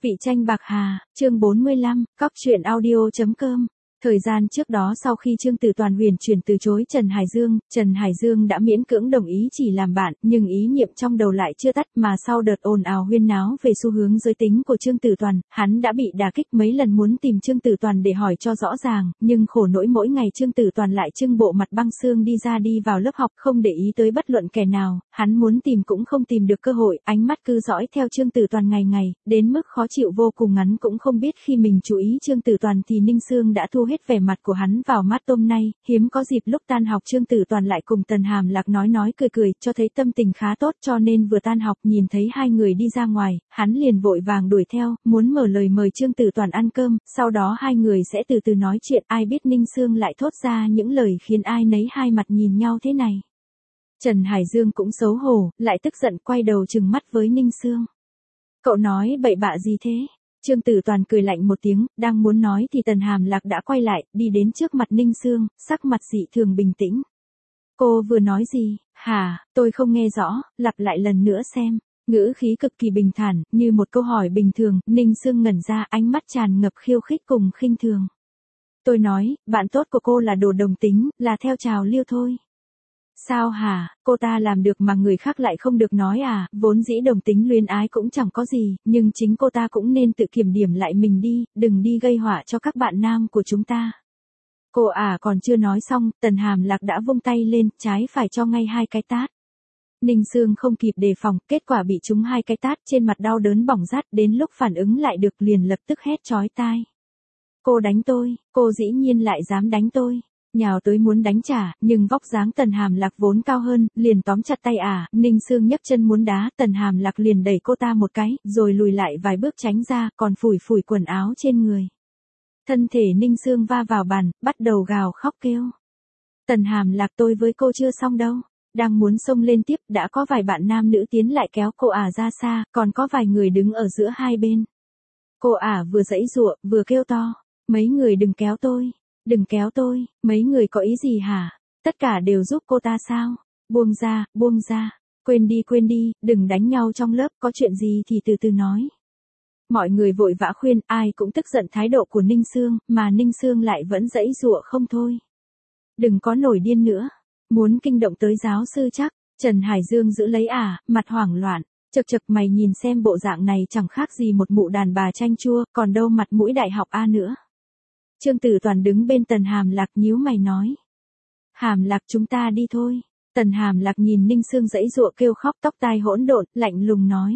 Vị tranh bạc hà, chương 45, cóc truyện audio.com. Thời gian trước đó sau khi Trương Tử Toàn huyền chuyển từ chối Trần Hải Dương đã miễn cưỡng đồng ý chỉ làm bạn, nhưng ý niệm trong đầu lại chưa tắt, mà sau đợt ồn ào huyên náo về xu hướng giới tính của Trương Tử Toàn, hắn đã bị đả kích mấy lần muốn tìm Trương Tử Toàn để hỏi cho rõ ràng, nhưng khổ nỗi mỗi ngày Trương Tử Toàn lại trưng bộ mặt băng xương đi vào lớp học, không để ý tới bất luận kẻ nào, hắn muốn tìm cũng không tìm được cơ hội, ánh mắt cứ dõi theo Trương Tử Toàn ngày ngày, đến mức khó chịu vô cùng. Ngắn cũng không biết khi mình chú ý Trương Tử Toàn thì Ninh Sương đã thu hết vẻ mặt của hắn vào mắt tôm nay, hiếm có dịp lúc tan học Trương Tử Toàn lại cùng Tần Hàm Lạc nói cười, cho thấy tâm tình khá tốt, cho nên vừa tan học nhìn thấy hai người đi ra ngoài, hắn liền vội vàng đuổi theo, muốn mở lời mời Trương Tử Toàn ăn cơm, sau đó hai người sẽ từ từ nói chuyện, ai biết Ninh Sương lại thốt ra những lời khiến ai nấy hai mặt nhìn nhau thế này. Trần Hải Dương cũng xấu hổ, lại tức giận quay đầu trừng mắt với Ninh Sương. Cậu nói bậy bạ gì thế? Trương Tử Toàn cười lạnh một tiếng, đang muốn nói thì Tần Hàm Lạc đã quay lại, đi đến trước mặt Ninh Sương, sắc mặt dị thường bình tĩnh. Cô vừa nói gì? Hả, tôi không nghe rõ, lặp lại lần nữa xem. Ngữ khí cực kỳ bình thản, như một câu hỏi bình thường, Ninh Sương ngẩn ra, ánh mắt tràn ngập khiêu khích cùng khinh thường. Tôi nói, bạn tốt của cô là đồ đồng tính, là theo trào lưu thôi. Sao hả, cô ta làm được mà người khác lại không được nói à, vốn dĩ đồng tính luyến ái cũng chẳng có gì, nhưng chính cô ta cũng nên tự kiểm điểm lại mình đi, đừng đi gây họa cho các bạn nam của chúng ta. Cô còn chưa nói xong, Tần Hàm Lạc đã vung tay lên, trái phải cho ngay hai cái tát. Ninh Sương không kịp đề phòng, kết quả bị trúng hai cái tát, trên mặt đau đớn bỏng rát, đến lúc phản ứng lại được liền lập tức hét chói tai. Cô đánh tôi, cô dĩ nhiên lại dám đánh tôi. Nhào tới muốn đánh trả, nhưng vóc dáng Tần Hàm Lạc vốn cao hơn, liền tóm chặt tay Ninh Sương nhấc chân muốn đá, Tần Hàm Lạc liền đẩy cô ta một cái, rồi lùi lại vài bước tránh ra, còn phủi quần áo trên người. Thân thể Ninh Sương va vào bàn, bắt đầu gào khóc kêu. Tần Hàm Lạc, tôi với cô chưa xong đâu. Đang muốn xông lên tiếp, đã có vài bạn nam nữ tiến lại kéo cô ra xa, còn có vài người đứng ở giữa hai bên. Cô vừa giãy giụa, vừa kêu to, mấy người đừng kéo tôi. Đừng kéo tôi, mấy người có ý gì hả? Tất cả đều giúp cô ta sao? Buông ra, quên đi, đừng đánh nhau trong lớp, có chuyện gì thì từ từ nói. Mọi người vội vã khuyên, ai cũng tức giận thái độ của Ninh Sương, mà Ninh Sương lại vẫn giãy giụa không thôi. Đừng có nổi điên nữa, muốn kinh động tới giáo sư chắc. Trần Hải Dương giữ lấy mặt hoảng loạn. Chật mày nhìn xem bộ dạng này chẳng khác gì một mụ đàn bà chanh chua, còn đâu mặt mũi đại học nữa. Trương Tử Toàn đứng bên Tần Hàm Lạc nhíu mày nói. Hàm Lạc, chúng ta đi thôi. Tần Hàm Lạc nhìn Ninh Sương giãy giụa kêu khóc, tóc tai hỗn độn, lạnh lùng nói.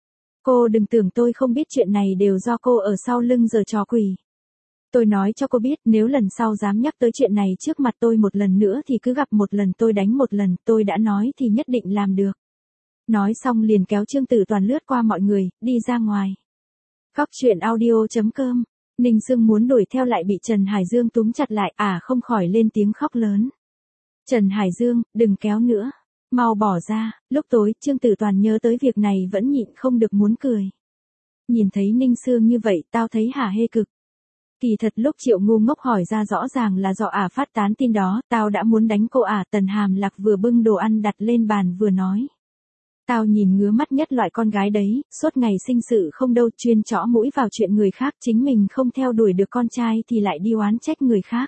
Cô đừng tưởng tôi không biết chuyện này đều do cô ở sau lưng giở trò quỷ. Tôi nói cho cô biết, nếu lần sau dám nhắc tới chuyện này trước mặt tôi một lần nữa thì cứ gặp một lần tôi đánh một lần, tôi đã nói thì nhất định làm được. Nói xong liền kéo Trương Tử Toàn lướt qua mọi người, đi ra ngoài. Cóc truyện audio.com. Ninh Sương muốn đuổi theo lại bị Trần Hải Dương túm chặt lại, không khỏi lên tiếng khóc lớn. Trần Hải Dương, đừng kéo nữa, mau bỏ ra. Lúc tối, Trương Tử Toàn nhớ tới việc này vẫn nhịn không được muốn cười. Nhìn thấy Ninh Sương như vậy, tao thấy hả hê cực. Kỳ thật lúc Triệu ngu ngốc hỏi ra rõ ràng là do phát tán tin đó, tao đã muốn đánh cô. Tần Hàm Lạc vừa bưng đồ ăn đặt lên bàn vừa nói. Tao nhìn ngứa mắt nhất loại con gái đấy, suốt ngày sinh sự không đâu, chuyên chõ mũi vào chuyện người khác, chính mình không theo đuổi được con trai thì lại đi oán trách người khác.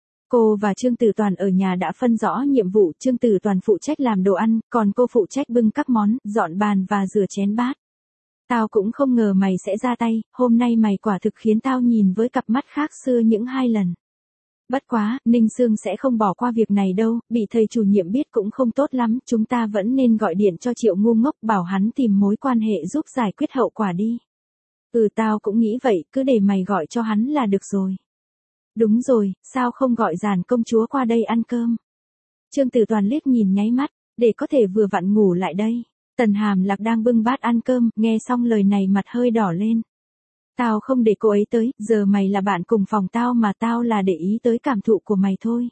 Cô và Trương Tử Toàn ở nhà đã phân rõ nhiệm vụ, Trương Tử Toàn phụ trách làm đồ ăn, còn cô phụ trách bưng các món, dọn bàn và rửa chén bát. Tao cũng không ngờ mày sẽ ra tay, hôm nay mày quả thực khiến tao nhìn với cặp mắt khác xưa những 2 lần. Bất quá, Ninh Sương sẽ không bỏ qua việc này đâu, bị thầy chủ nhiệm biết cũng không tốt lắm, chúng ta vẫn nên gọi điện cho Triệu ngu ngốc bảo hắn tìm mối quan hệ giúp giải quyết hậu quả đi. Tao cũng nghĩ vậy, cứ để mày gọi cho hắn là được rồi. Đúng rồi, sao không gọi Giản công chúa qua đây ăn cơm? Trương Tử Toàn liếc nhìn nháy mắt, để có thể vừa vặn ngủ lại đây. Tần Hàm Lạc đang bưng bát ăn cơm, nghe xong lời này mặt hơi đỏ lên. Tao không để cô ấy tới, giờ mày là bạn cùng phòng tao mà, tao là để ý tới cảm thụ của mày thôi.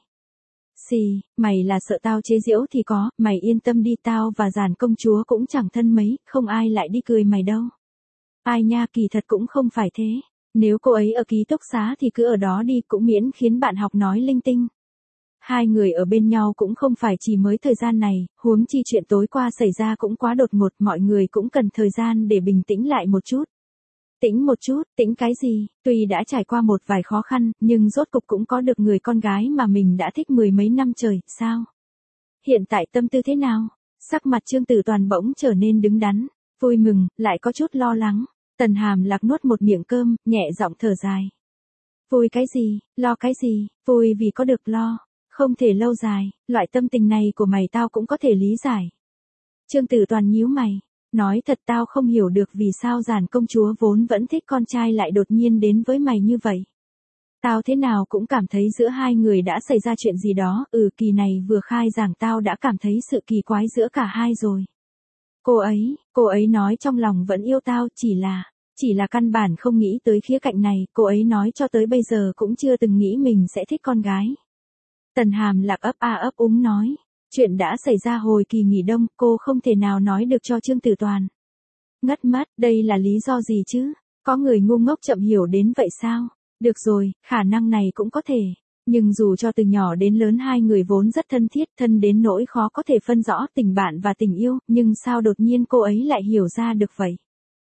Mày là sợ tao chế giễu thì có, mày yên tâm đi, tao và Giản công chúa cũng chẳng thân mấy, không ai lại đi cười mày đâu. Ai nha, kỳ thật cũng không phải thế. Nếu cô ấy ở ký túc xá thì cứ ở đó đi, cũng miễn khiến bạn học nói linh tinh. Hai người ở bên nhau cũng không phải chỉ mới thời gian này, huống chi chuyện tối qua xảy ra cũng quá đột ngột, mọi người cũng cần thời gian để bình tĩnh lại một chút. Tĩnh một chút, tĩnh cái gì, tuy đã trải qua một vài khó khăn, nhưng rốt cục cũng có được người con gái mà mình đã thích mười mấy năm trời, sao? Hiện tại tâm tư thế nào? Sắc mặt Trương Tử Toàn bỗng trở nên đứng đắn, vui mừng, lại có chút lo lắng. Tần Hàm Lạc nuốt một miệng cơm, nhẹ giọng thở dài. Vui cái gì, lo cái gì, vui vì có được lo, không thể lâu dài, loại tâm tình này của mày tao cũng có thể lý giải. Trương Tử Toàn nhíu mày, nói thật tao không hiểu được vì sao Giản công chúa vốn vẫn thích con trai lại đột nhiên đến với mày như vậy. Tao thế nào cũng cảm thấy giữa hai người đã xảy ra chuyện gì đó, kỳ này vừa khai giảng tao đã cảm thấy sự kỳ quái giữa cả hai rồi. Cô ấy nói trong lòng vẫn yêu tao, chỉ là căn bản không nghĩ tới khía cạnh này, cô ấy nói cho tới bây giờ cũng chưa từng nghĩ mình sẽ thích con gái. Tần Hàm Lạc ấp úng nói, chuyện đã xảy ra hồi kỳ nghỉ đông, cô không thể nào nói được cho Trương Tử Toàn. Ngất mắt, đây là lý do gì chứ? Có người ngu ngốc chậm hiểu đến vậy sao? Được rồi, khả năng này cũng có thể. Nhưng dù cho từ nhỏ đến lớn hai người vốn rất thân thiết, thân đến nỗi khó có thể phân rõ tình bạn và tình yêu, nhưng sao đột nhiên cô ấy lại hiểu ra được vậy?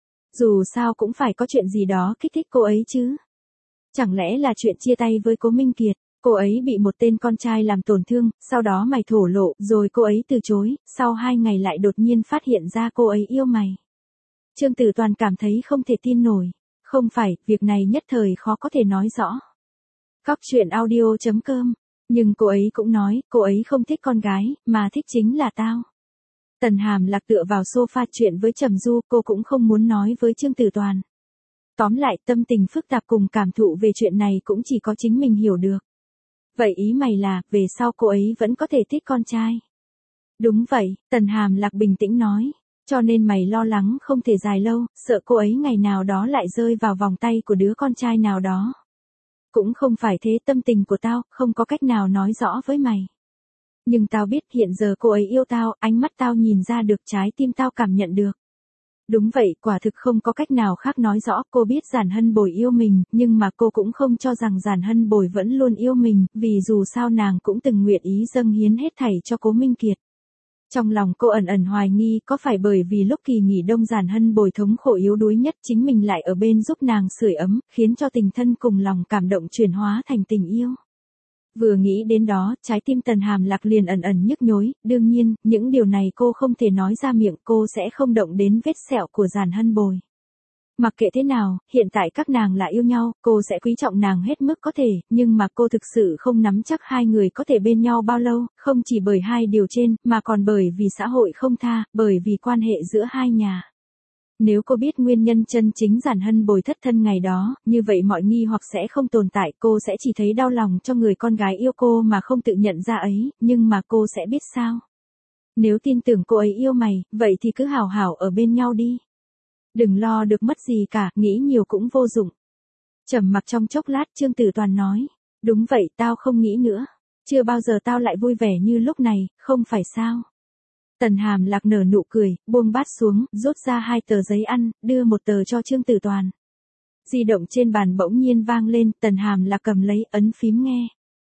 Dù sao cũng phải có chuyện gì đó kích thích cô ấy chứ. Chẳng lẽ là chuyện chia tay với Cố Minh Kiệt, cô ấy bị một tên con trai làm tổn thương, sau đó mày thổ lộ, rồi cô ấy từ chối, sau 2 ngày lại đột nhiên phát hiện ra cô ấy yêu mày. Trương Tử Toàn cảm thấy không thể tin nổi. Không phải, việc này nhất thời khó có thể nói rõ. Cóc truyện audio.com. Nhưng cô ấy cũng nói, cô ấy không thích con gái, mà thích chính là tao. Tần Hàm Lạc tựa vào sofa chuyện với Trầm Du, cô cũng không muốn nói với Trương Tử Toàn. Tóm lại, tâm tình phức tạp cùng cảm thụ về chuyện này cũng chỉ có chính mình hiểu được. Vậy ý mày là, về sau cô ấy vẫn có thể thích con trai? Đúng vậy, Tần Hàm Lạc bình tĩnh nói. Cho nên mày lo lắng không thể dài lâu, sợ cô ấy ngày nào đó lại rơi vào vòng tay của đứa con trai nào đó. Cũng không phải thế, tâm tình của tao, không có cách nào nói rõ với mày. Nhưng tao biết hiện giờ cô ấy yêu tao, ánh mắt tao nhìn ra được, trái tim tao cảm nhận được. Đúng vậy, quả thực không có cách nào khác nói rõ, cô biết Giản Hân Bồi yêu mình, nhưng mà cô cũng không cho rằng Giản Hân Bồi vẫn luôn yêu mình, vì dù sao nàng cũng từng nguyện ý dâng hiến hết thảy cho Cố Minh Kiệt. Trong lòng cô ẩn ẩn hoài nghi có phải bởi vì lúc kỳ nghỉ đông Giản Hân Bồi thống khổ yếu đuối nhất chính mình lại ở bên giúp nàng sưởi ấm, khiến cho tình thân cùng lòng cảm động chuyển hóa thành tình yêu. Vừa nghĩ đến đó, trái tim Tần Hàm Lạc liền ẩn ẩn nhức nhối, đương nhiên, những điều này cô không thể nói ra miệng, cô sẽ không động đến vết sẹo của Giản Hân Bồi. Mặc kệ thế nào, hiện tại các nàng là yêu nhau, cô sẽ quý trọng nàng hết mức có thể, nhưng mà cô thực sự không nắm chắc hai người có thể bên nhau bao lâu, không chỉ bởi hai điều trên, mà còn bởi vì xã hội không tha, bởi vì quan hệ giữa hai nhà. Nếu cô biết nguyên nhân chân chính Giản Hân Bồi thất thân ngày đó, như vậy mọi nghi hoặc sẽ không tồn tại, cô sẽ chỉ thấy đau lòng cho người con gái yêu cô mà không tự nhận ra ấy, nhưng mà cô sẽ biết sao? Nếu tin tưởng cô ấy yêu mày, vậy thì cứ hảo hảo ở bên nhau đi. Đừng lo được mất gì cả, nghĩ nhiều cũng vô dụng. Trầm mặc trong chốc lát, Trương Tử Toàn nói, đúng vậy, tao không nghĩ nữa. Chưa bao giờ tao lại vui vẻ như lúc này, không phải sao? Tần Hàm Lạc nở nụ cười, buông bát xuống, rút ra 2 tờ giấy ăn, đưa một tờ cho Trương Tử Toàn. Di động trên bàn bỗng nhiên vang lên, Tần Hàm Lạc cầm lấy, ấn phím nghe.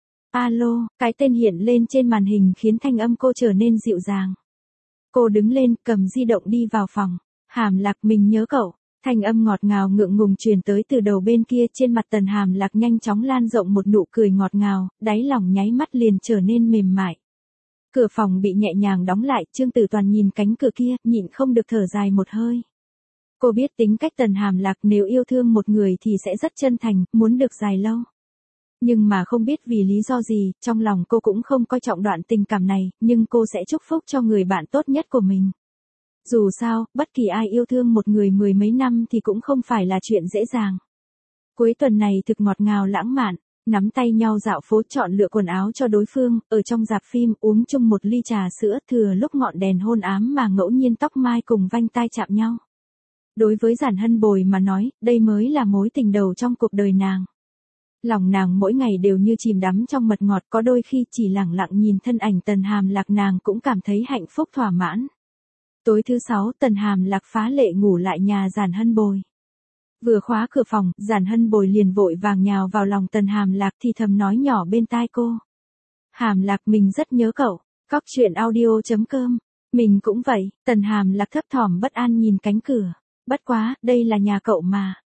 Alo, cái tên hiện lên trên màn hình khiến thanh âm cô trở nên dịu dàng. Cô đứng lên, cầm di động đi vào phòng. Hàm Lạc, mình nhớ cậu. Thanh âm ngọt ngào ngượng ngùng truyền tới từ đầu bên kia, trên mặt Tần Hàm Lạc nhanh chóng lan rộng một nụ cười ngọt ngào, đáy lòng nháy mắt liền trở nên mềm mại. Cửa phòng bị nhẹ nhàng đóng lại, Trương Tử Toàn nhìn cánh cửa kia, nhịn không được thở dài một hơi. Cô biết tính cách Tần Hàm Lạc, nếu yêu thương một người thì sẽ rất chân thành, muốn được dài lâu. Nhưng mà không biết vì lý do gì, trong lòng cô cũng không coi trọng đoạn tình cảm này, nhưng cô sẽ chúc phúc cho người bạn tốt nhất của mình. Dù sao, bất kỳ ai yêu thương một người mười mấy năm thì cũng không phải là chuyện dễ dàng. Cuối tuần này thực ngọt ngào lãng mạn, nắm tay nhau dạo phố, chọn lựa quần áo cho đối phương, ở trong rạp phim uống chung một ly trà sữa, thừa lúc ngọn đèn hôn ám mà ngẫu nhiên tóc mai cùng vành tai chạm nhau. Đối với Giản Hân Bồi mà nói, đây mới là mối tình đầu trong cuộc đời nàng. Lòng nàng mỗi ngày đều như chìm đắm trong mật ngọt, có đôi khi chỉ lẳng lặng nhìn thân ảnh Tần Hàm Lạc nàng cũng cảm thấy hạnh phúc thỏa mãn. Tối thứ 6, Tần Hàm Lạc phá lệ ngủ lại nhà Giản Hân Bồi. Vừa khóa cửa phòng, Giản Hân Bồi liền vội vàng nhào vào lòng Tần Hàm Lạc thì thầm nói nhỏ bên tai cô. Hàm Lạc, mình rất nhớ cậu. Cóc truyện audio.com. Mình cũng vậy. Tần Hàm Lạc thấp thỏm bất an nhìn cánh cửa. Bất quá, đây là nhà cậu mà.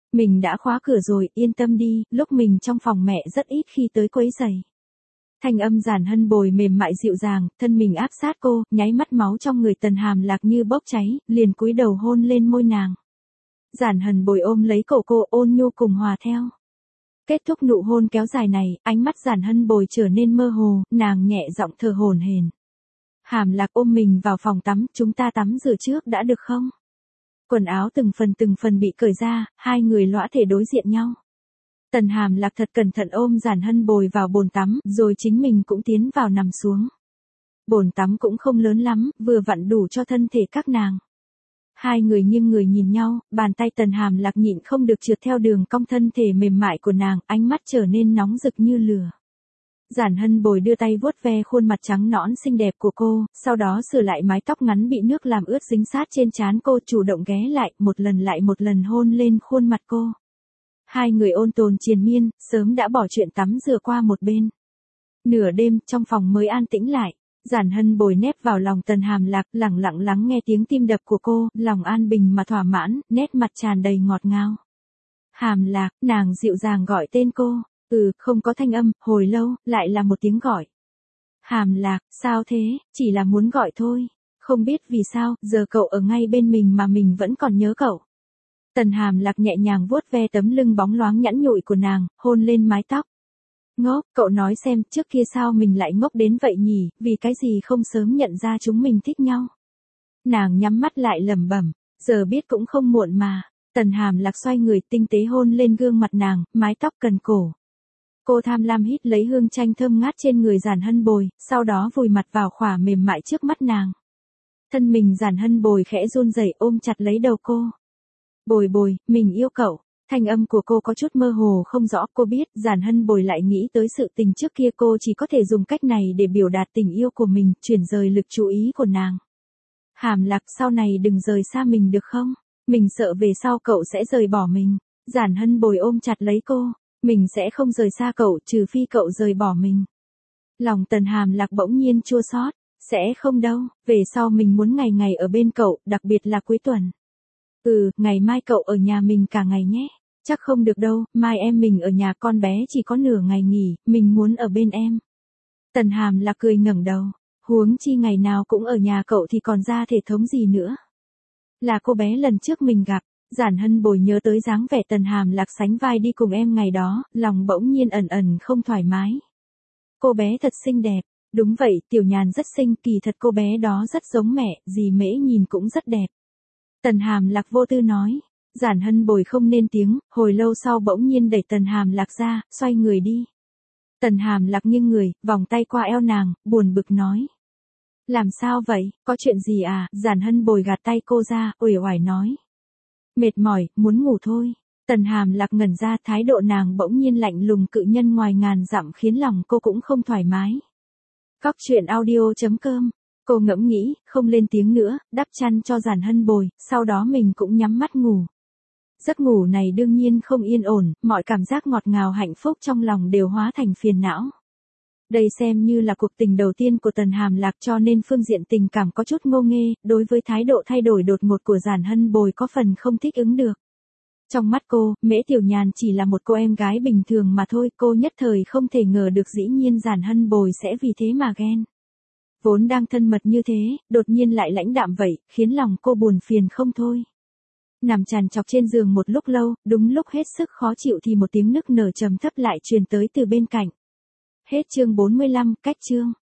Mình đã khóa cửa rồi, yên tâm đi, lúc mình trong phòng mẹ rất ít khi tới quấy rầy. Thanh âm Giản Hân Bồi mềm mại dịu dàng, thân mình áp sát cô, nháy mắt máu trong người Tần Hàm Lạc như bốc cháy, liền cúi đầu hôn lên môi nàng. Giản Hân Bồi ôm lấy cổ cô, ôn nhu cùng hòa theo. Kết thúc nụ hôn kéo dài này, ánh mắt Giản Hân Bồi trở nên mơ hồ, nàng nhẹ giọng thở hổn hển. Hàm Lạc ôm mình vào phòng tắm, chúng ta tắm rửa trước đã được không? Quần áo từng phần bị cởi ra, hai người lõa thể đối diện nhau. Tần Hàm Lạc thật cẩn thận ôm Giản Hân Bồi vào bồn tắm, rồi chính mình cũng tiến vào nằm xuống. Bồn tắm cũng không lớn lắm, vừa vặn đủ cho thân thể các nàng. Hai người nghiêng người nhìn nhau, bàn tay Tần Hàm Lạc nhịn không được trượt theo đường cong thân thể mềm mại của nàng, ánh mắt trở nên nóng rực như lửa. Giản Hân Bồi đưa tay vuốt ve khuôn mặt trắng nõn xinh đẹp của cô, sau đó sửa lại mái tóc ngắn bị nước làm ướt dính sát trên trán cô, chủ động ghé lại, lại một lần hôn lên khuôn mặt cô. Hai người ôn tồn triền miên, sớm đã bỏ chuyện tắm rửa qua một bên. Nửa đêm, trong phòng mới an tĩnh lại. Giản Hân Bồi nép vào lòng Tần Hàm Lạc, lẳng lặng lắng nghe tiếng tim đập của cô, lòng an bình mà thỏa mãn, nét mặt tràn đầy ngọt ngào. Hàm Lạc, nàng dịu dàng gọi tên cô. Không có thanh âm, hồi lâu, lại là một tiếng gọi. Hàm Lạc, sao thế, chỉ là muốn gọi thôi. Không biết vì sao, giờ cậu ở ngay bên mình mà mình vẫn còn nhớ cậu. Tần Hàm Lạc nhẹ nhàng vuốt ve tấm lưng bóng loáng nhẵn nhụi của nàng, hôn lên mái tóc. Ngốc, cậu nói xem, trước kia sao mình lại ngốc đến vậy nhỉ, vì cái gì không sớm nhận ra chúng mình thích nhau. Nàng nhắm mắt lại lẩm bẩm, giờ biết cũng không muộn mà. Tần Hàm Lạc xoay người tinh tế hôn lên gương mặt nàng, mái tóc cần cổ. Cô tham lam hít lấy hương chanh thơm ngát trên người Giản Hân Bồi, sau đó vùi mặt vào khỏa mềm mại trước mắt nàng. Thân mình Giản Hân Bồi khẽ run rẩy ôm chặt lấy đầu cô. Bồi Bồi, mình yêu cậu. Thanh âm của cô có chút mơ hồ không rõ, cô biết Giản Hân Bồi lại nghĩ tới sự tình trước kia, cô chỉ có thể dùng cách này để biểu đạt tình yêu của mình, chuyển rời lực chú ý của nàng. Hàm Lạc, sau này đừng rời xa mình được không? Mình sợ về sau cậu sẽ rời bỏ mình. Giản Hân Bồi ôm chặt lấy cô. Mình sẽ không rời xa cậu, trừ phi cậu rời bỏ mình. Lòng Tần Hàm Lạc bỗng nhiên chua xót. Sẽ không đâu, về sau mình muốn ngày ngày ở bên cậu, đặc biệt là cuối tuần. Ngày mai cậu ở nhà mình cả ngày nhé. Chắc không được đâu, mai em mình ở nhà, con bé chỉ có nửa ngày nghỉ, mình muốn ở bên em. Tần Hàm Lạc cười ngẩng đầu. Huống chi ngày nào cũng ở nhà cậu thì còn ra thể thống gì nữa. Là cô bé lần trước mình gặp. Giản Hân Bồi nhớ tới dáng vẻ Tần Hàm Lạc sánh vai đi cùng em ngày đó, lòng bỗng nhiên ẩn không thoải mái. Cô bé thật xinh đẹp. Đúng vậy, Tiểu Nhàn rất xinh, kỳ thật cô bé đó rất giống mẹ, dì Mễ nhìn cũng rất đẹp. Tần Hàm Lạc vô tư nói. Giản Hân Bồi không nên tiếng, hồi lâu sau bỗng nhiên đẩy Tần Hàm Lạc ra, xoay người đi. Tần Hàm Lạc nghiêng người, vòng tay qua eo nàng, buồn bực nói. Làm sao vậy, có chuyện gì à? Giản Hân Bồi gạt tay cô ra, uể oải nói. Mệt mỏi, muốn ngủ thôi. Tần Hàm Lạc ngẩn ra, thái độ nàng bỗng nhiên lạnh lùng cự nhân ngoài ngàn dặm khiến lòng cô cũng không thoải mái. Cóc truyện audio.com. Cô ngẫm nghĩ, không lên tiếng nữa, đắp chăn cho Giản Hân Bồi, sau đó mình cũng nhắm mắt ngủ. Giấc ngủ này đương nhiên không yên ổn, mọi cảm giác ngọt ngào hạnh phúc trong lòng đều hóa thành phiền não. Đây xem như là cuộc tình đầu tiên của Tần Hàm Lạc, cho nên phương diện tình cảm có chút ngô nghê, đối với thái độ thay đổi đột ngột của Giản Hân Bồi có phần không thích ứng được. Trong mắt cô, Mễ Tiểu Nhàn chỉ là một cô em gái bình thường mà thôi, cô nhất thời không thể ngờ được dĩ nhiên Giản Hân Bồi sẽ vì thế mà ghen. Vốn đang thân mật như thế, đột nhiên lại lãnh đạm vậy, khiến lòng cô buồn phiền không thôi. Nằm trằn trọc trên giường một lúc lâu, đúng lúc hết sức khó chịu thì một tiếng nức nở trầm thấp lại truyền tới từ bên cạnh. Hết chương 45, cách chương.